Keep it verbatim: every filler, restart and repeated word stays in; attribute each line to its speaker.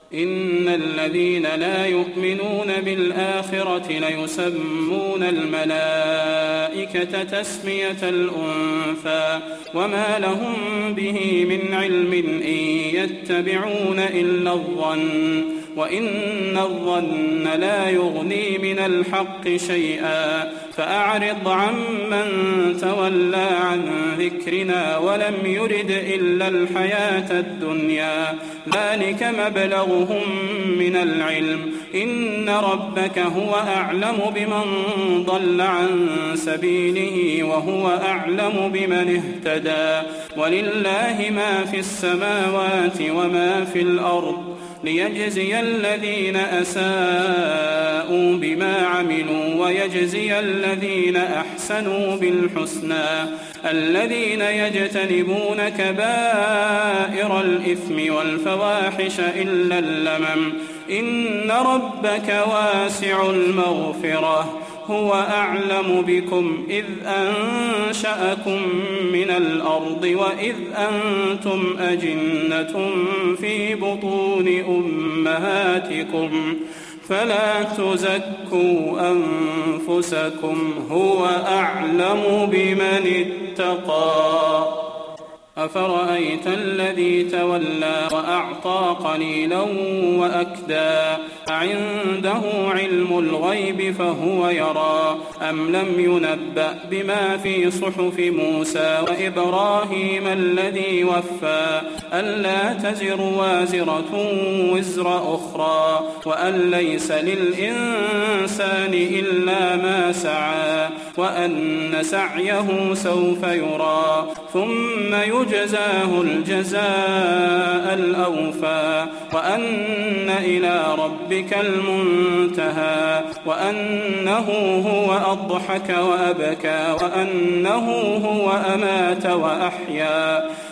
Speaker 1: إن الذين لا يؤمنون بالآخرة ليسمون الملائكة تسمية الأنثى وما لهم به من علم إن يتبعون إلا الظن وإن الظن لا يغني من الحق شيئا فأعرض عمن تولى عن ذكرنا ولم يرد إلا الحياة الدنيا ذلك مبلغهم من العلم إن ربك هو أعلم بمن ضل عن سبيله وهو أعلم بمن اهتدى ولله ما في السماوات وما في الأرض ليجزي الذين أساءوا بما عملوا ويجزي الذين أحسنوا بالحسنى الذين يجتنبون كبائر الإثم والفواحش إلا اللمم إن ربك واسع المغفرة هو أعلم بكم إذ أنشأكم من الأرض وإذ أنتم أجنة في بطون أمهاتكم فلا تزكوا أنفسكم هو أعلم بمن اتقى أفرأيت الذي تولى وأعطى قليلا وأكدى أعنده علم الغيب فهو يرى أم لم ينبأ بما في صحف موسى وإبراهيم الذي وفى ألا تزر وازرة وزر أخرى وأن ليس للإنسان إلا ما سعى وأن سعيه سوف يرى ثم يجزاه الجزاء الأوفى وأن إلى ربك المنتهى وأنه هو أضحك وأبكى وأنه هو أمات وأحيا